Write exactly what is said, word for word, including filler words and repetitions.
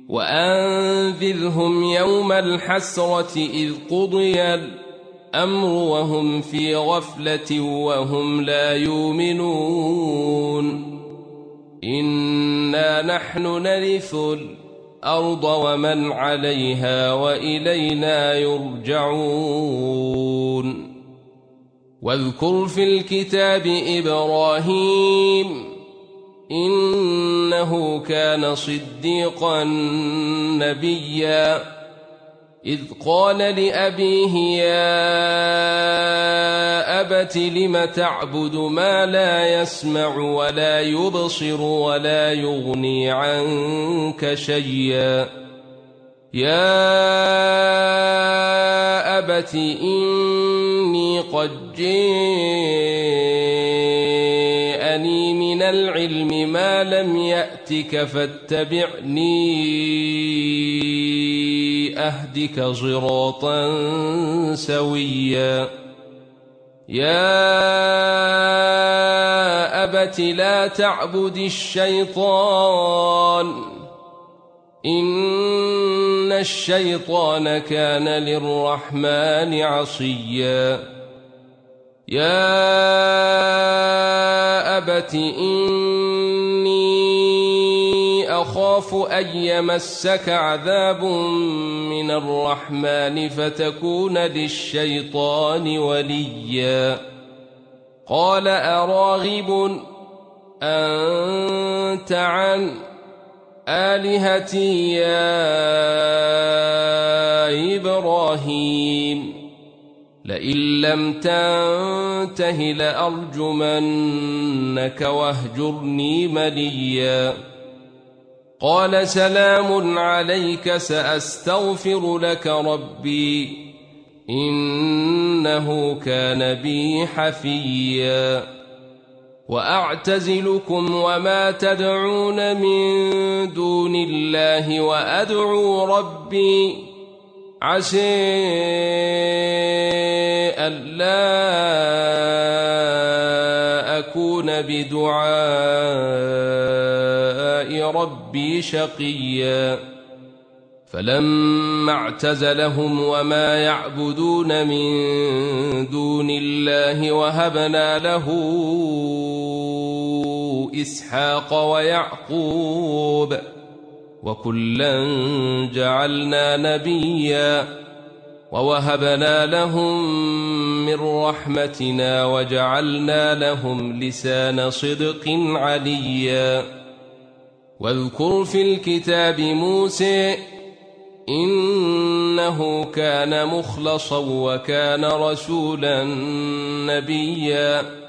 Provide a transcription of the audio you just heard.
وأنذرهم يوم الحسرة إذ قضي الأمر وهم في غفلة وهم لا يؤمنون إنا نحن نرث الأرض ومن عليها وإلينا يرجعون واذكر في الكتاب إبراهيم إنه كان صديقا نبيا إذ قال لأبيه يا أبت لم تعبد ما لا يسمع ولا يبصر ولا يغني عنك شيئا يا أبت إني قد جاءني من العلم ما لم يأتك فاتبعني أهدك صراطا سويا يا أبت لا تعبد الشيطان إن الشيطان كان للرحمن عصيا يا أبت إني أخاف أن يمسك عذاب من الرحمن فتكون للشيطان وليا قال أراغب أنت عن آلهتي يا إبراهيم لئن لم تنته لأرجمنك واهجرني مليا قال سلام عليك سأستغفر لك ربي إنه كان بي حفيا وأعتزلكم وما تدعون من دون الله وأدعو ربي عسى ألا أكون بدعاء ربي شقيا فلما اعتزلهم وما يعبدون من دون الله وهبنا له إسحاق ويعقوب وكلا جعلنا نبيا ووهبنا لهم من رحمتنا وجعلنا لهم لسان صدق عليا واذكر في الكتاب موسى إنه كان مخلصا وكان رسولا نبيا